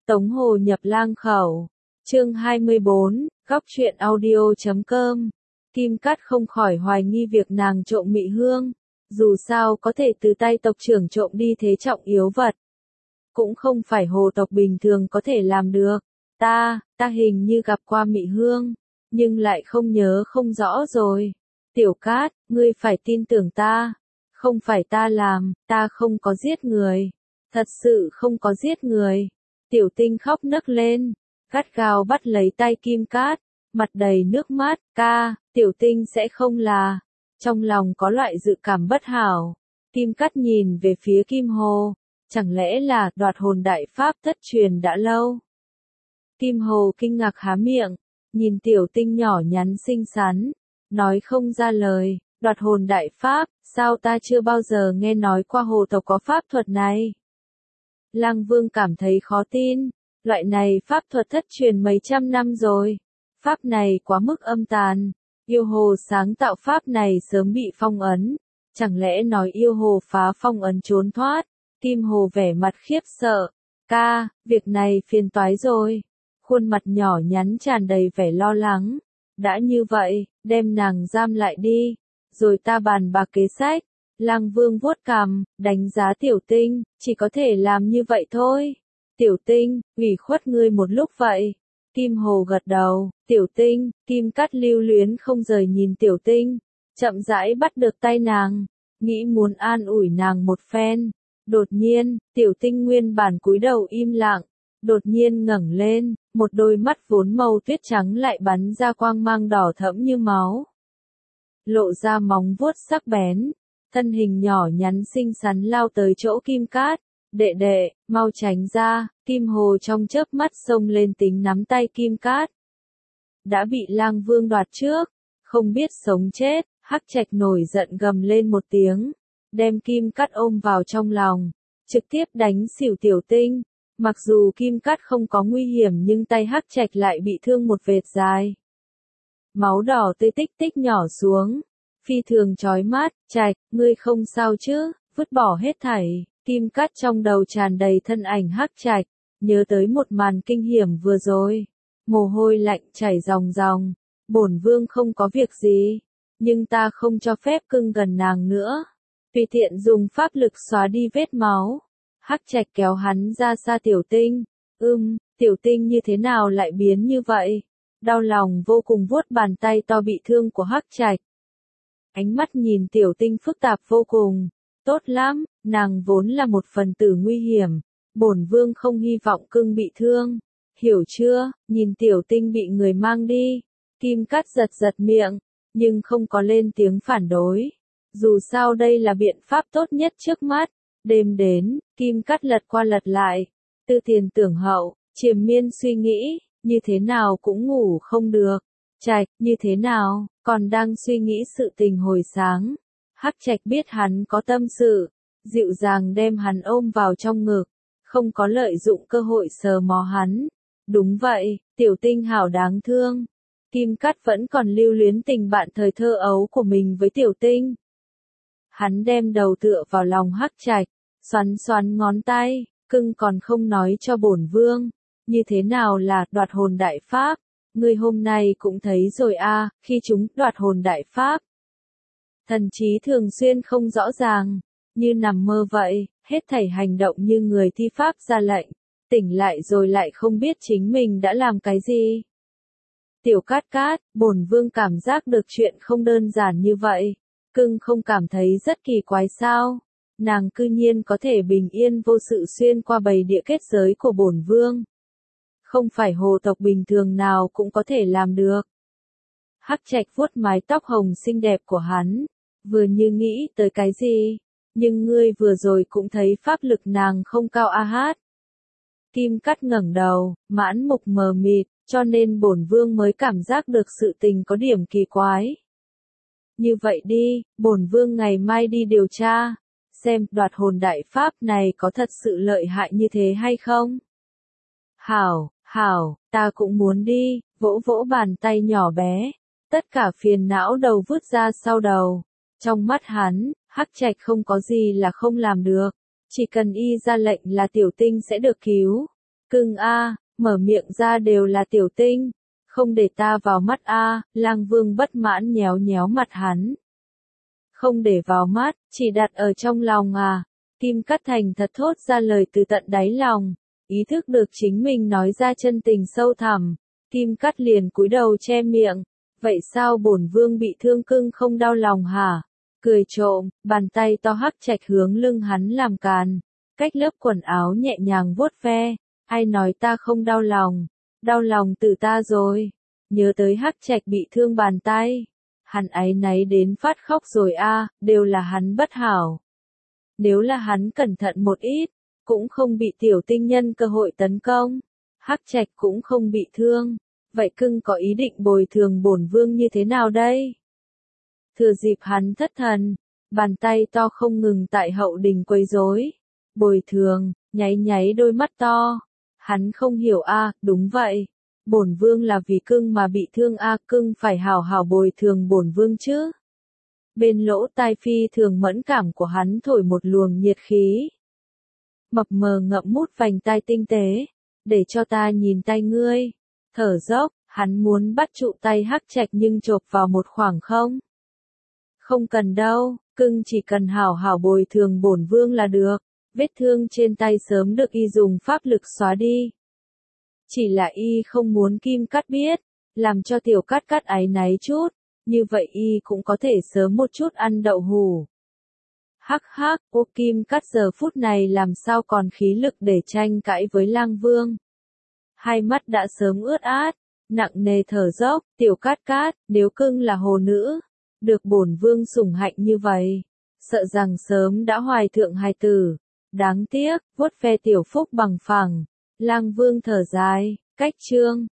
Tống Hồ nhập lang khẩu. Chương 24, góc truyện audio.com. Kim Cát không khỏi hoài nghi việc nàng trộm Mị Hương. Dù sao có thể từ tay tộc trưởng trộm đi thế trọng yếu vật. Cũng không phải hồ tộc bình thường có thể làm được. Ta hình như gặp qua Mị Hương, nhưng lại không nhớ không rõ rồi. Tiểu Cát, ngươi phải tin tưởng ta. Không phải ta làm, ta không có giết người. Thật sự không có giết người. Tiểu Tinh khóc nấc lên, gắt gao bắt lấy tay Kim Cát, mặt đầy nước mắt. Tiểu Tinh sẽ không là. Trong lòng có loại dự cảm bất hảo. Kim Cát nhìn về phía Kim Hồ, chẳng lẽ là đoạt hồn đại pháp thất truyền đã lâu. Kim Hồ kinh ngạc há miệng, nhìn Tiểu Tinh nhỏ nhắn xinh xắn, nói không ra lời. Đoạt hồn đại pháp, sao ta chưa bao giờ nghe nói qua hồ tộc có pháp thuật này. Lăng Vương cảm thấy khó tin, loại này pháp thuật thất truyền mấy trăm năm rồi. Pháp này quá mức âm tàn, yêu hồ sáng tạo pháp này sớm bị phong ấn. Chẳng lẽ nói yêu hồ phá phong ấn trốn thoát? Kim Hồ vẻ mặt khiếp sợ. Việc này phiền toái rồi. Khuôn mặt nhỏ nhắn tràn đầy vẻ lo lắng. Đã như vậy, đem nàng giam lại đi, rồi ta bàn bạc kế sách. Lăng Vương vuốt cằm, đánh giá Tiểu Tinh, chỉ có thể làm như vậy thôi. Tiểu Tinh, ủy khuất ngươi một lúc vậy. Kim Hồ gật đầu. Tiểu Tinh, Kim Cát lưu luyến không rời nhìn Tiểu Tinh, chậm rãi bắt được tay nàng, nghĩ muốn an ủi nàng một phen. Đột nhiên, Tiểu Tinh nguyên bản cúi đầu im lặng, đột nhiên ngẩng lên, một đôi mắt vốn màu tuyết trắng lại bắn ra quang mang đỏ thẫm như máu. Lộ ra móng vuốt sắc bén, thân hình nhỏ nhắn xinh xắn lao tới chỗ Kim Cát. Đệ đệ, mau tránh ra. Kim Hồ trong chớp mắt xông lên tính nắm tay Kim Cát. Đã bị Lang Vương đoạt trước, không biết sống chết. Hắc Trạch nổi giận gầm lên một tiếng, đem Kim Cát ôm vào trong lòng, trực tiếp đánh xỉu Tiểu Tinh. Mặc dù Kim Cát không có nguy hiểm nhưng tay Hắc Trạch lại bị thương một vệt dài. Máu đỏ tươi tích tích nhỏ xuống, phi thường chói mắt. Trạch, ngươi không sao chứ? Vứt bỏ hết thảy. Kim Cát trong đầu tràn đầy thân ảnh Hắc Trạch, nhớ tới một màn kinh hiểm vừa rồi. Mồ hôi lạnh chảy ròng ròng. Bổn vương không có việc gì, nhưng ta không cho phép cưng gần nàng nữa. Tùy tiện dùng pháp lực xóa đi vết máu. Hắc Trạch kéo hắn ra xa Tiểu Tinh. Tiểu Tinh như thế nào lại biến như vậy? Đau lòng vô cùng vuốt bàn tay to bị thương của Hắc Trạch. Ánh mắt nhìn Tiểu Tinh phức tạp vô cùng. Tốt lắm, nàng vốn là một phần tử nguy hiểm. Bổn vương không hy vọng cưng bị thương. Hiểu chưa? Nhìn Tiểu Tinh bị người mang đi. Kim Cát giật miệng, nhưng không có lên tiếng phản đối. Dù sao đây là biện pháp tốt nhất trước mắt. Đêm đến, Kim Cát lật qua lật lại. Tư tiền tưởng hậu, triền miên suy nghĩ, như thế nào cũng ngủ không được. Trạch, như thế nào? Còn đang suy nghĩ sự tình hồi sáng. Hắc Trạch biết hắn có tâm sự, dịu dàng đem hắn ôm vào trong ngực, không có lợi dụng cơ hội sờ mó hắn. Đúng vậy, Tiểu Tinh hảo đáng thương. Kim Cát vẫn còn lưu luyến tình bạn thời thơ ấu của mình với Tiểu Tinh. Hắn đem đầu tựa vào lòng Hắc Trạch, xoắn ngón tay. Cưng còn không nói cho bổn vương, như thế nào là đoạt hồn đại pháp? Ngươi hôm nay cũng thấy rồi khi chúng đoạt hồn đại pháp. Thần trí thường xuyên không rõ ràng, như nằm mơ vậy, hết thảy hành động như người thi pháp ra lệnh, tỉnh lại rồi lại không biết chính mình đã làm cái gì. Tiểu Cát, bổn vương cảm giác được chuyện không đơn giản như vậy. Cưng không cảm thấy rất kỳ quái sao? Nàng cư nhiên có thể bình yên vô sự xuyên qua bầy địa kết giới của bổn vương. Không phải hồ tộc bình thường nào cũng có thể làm được. Hắc Trạch vuốt mái tóc hồng xinh đẹp của hắn, vừa như nghĩ tới cái gì. Nhưng ngươi vừa rồi cũng thấy pháp lực nàng không cao hát. Kim Cát ngẩng đầu, mãn mục mờ mịt, cho nên bổn vương mới cảm giác được sự tình có điểm kỳ quái. Như vậy đi, bổn vương ngày mai đi điều tra, xem đoạt hồn đại pháp này có thật sự lợi hại như thế hay không. Hảo, ta cũng muốn đi. Vỗ vỗ bàn tay nhỏ bé, tất cả phiền não đầu vứt ra sau đầu. Trong mắt hắn, Hắc Trạch không có gì là không làm được, chỉ cần y ra lệnh là Tiểu Tinh sẽ được cứu. Cưng a, mở miệng ra đều là tiểu tinh, không để ta vào mắt a, Lang Vương bất mãn nhéo nhéo mặt hắn. Không để vào mắt, chỉ đặt ở trong lòng à. Kim Cắt thành thật thốt ra lời từ tận đáy lòng, ý thức được chính mình nói ra chân tình sâu thẳm. Kim Cắt liền cúi đầu che miệng, vậy sao bổn vương bị thương cưng không đau lòng hả? Cười trộm, bàn tay to Hắc Trạch hướng lưng hắn làm càn, cách lớp quần áo nhẹ nhàng vuốt ve, ai nói ta không đau lòng từ ta rồi. Nhớ tới Hắc Trạch bị thương bàn tay, hắn áy náy đến phát khóc rồi a, đều là hắn bất hảo. Nếu là hắn cẩn thận một ít, cũng không bị tiểu tinh nhân cơ hội tấn công, Hắc Trạch cũng không bị thương. Vậy cưng có ý định bồi thường bổn vương như thế nào đây? Thừa dịp hắn thất thần, bàn tay to không ngừng tại hậu đình quấy rối. Bồi thường, nháy nháy đôi mắt to. Hắn không hiểu a, đúng vậy. Bổn vương là vì cưng mà bị thương a, cưng phải hảo hảo bồi thường bổn vương chứ. Bên lỗ tai phi thường mẫn cảm của hắn thổi một luồng nhiệt khí. Mập mờ ngậm mút vành tai tinh tế, để cho ta nhìn tay ngươi. Thở dốc, hắn muốn bắt trụ tay Hắc Trạch nhưng chộp vào một khoảng không. Không cần đâu, cưng chỉ cần hảo hảo bồi thường bổn vương là được, vết thương trên tay sớm được y dùng pháp lực xóa đi. Chỉ là y không muốn Kim Cắt biết, làm cho tiểu Cắt Cắt áy náy chút, như vậy y cũng có thể sớm một chút ăn đậu hủ. Hắc hắc, ô Kim Cắt giờ phút này làm sao còn khí lực để tranh cãi với Lang Vương. Hai mắt đã sớm ướt át, nặng nề thở dốc, tiểu Cát Cát, nếu cưng là hồ nữ, được bổn vương sủng hạnh như vậy, sợ rằng sớm đã hoài thượng hài tử. Đáng tiếc, vuốt ve tiểu phúc bằng phẳng, Lang Vương thở dài, cách chương